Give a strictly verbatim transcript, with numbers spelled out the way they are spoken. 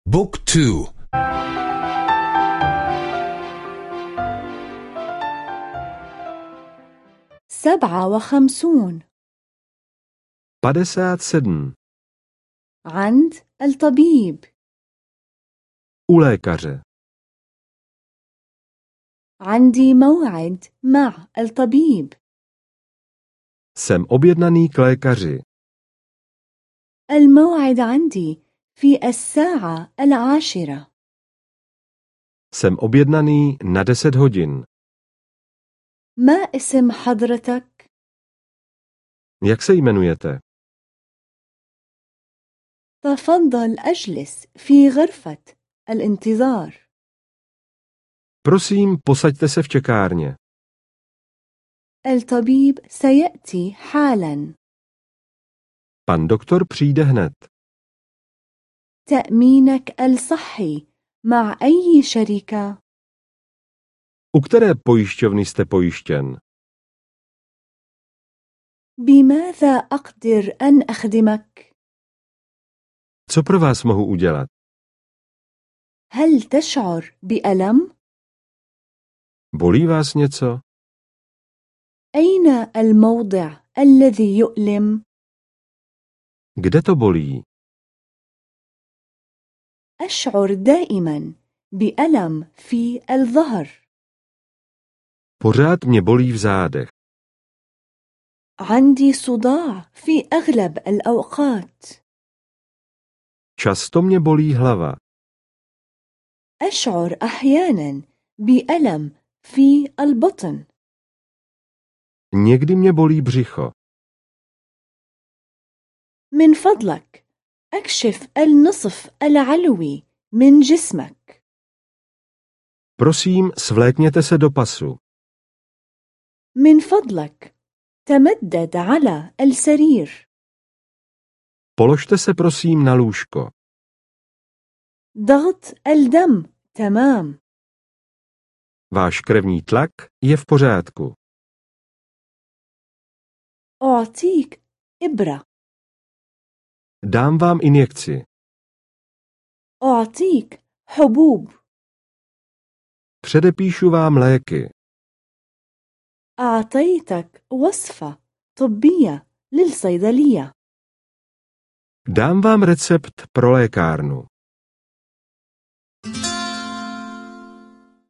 بوك تو. سبعة وخمسون. padesát sedm. عند الطبيب. U lékaře. عندي موعد مع الطبيب. Jsem objednaný k lékaři. الموعد عندي في الساعة العاشرة. Jsem objednaný na deset hodin. ما اسم حضرتك؟ Jak se jmenujete? تفضل أجلس في غرفة الانتظار. Prosím, posaďte se v čekárně. الطبيب سيأتي حالا. Pan doktor přijde hned. تأمينك الصحي مع أي شركة؟ U které pojišťovny jste pojištěn? بماذا أقدر أن أخدمك؟ Co pro vás mohu udělat? هل تشعر بألم؟ Bolí vás něco? أين الموضع الذي يؤلم؟ Kde to bolí? أشعر دائما بألم في الظهر. Pořád mě bolí v zádech. عندي صداع في أغلب الأوقات. Často mě bolí hlava. أشعر أحيانا بألم في البطن. Někdy mě bolí břicho. من فضلك أكشف النصف العلوي من جسمك. Prosím, svlékněte se do pasu. من فضلك تمدد على السرير. Položte se prosím na lůžko. ضغط الدم تمام. Váš krevní tlak je v pořádku. أعطيك إبرة. Dám vám injekci. أعطيك حبوب. Předepíšu vám léky. أعطيتك وصفة طبية للصيدلية. Dám vám recept pro lékárnu.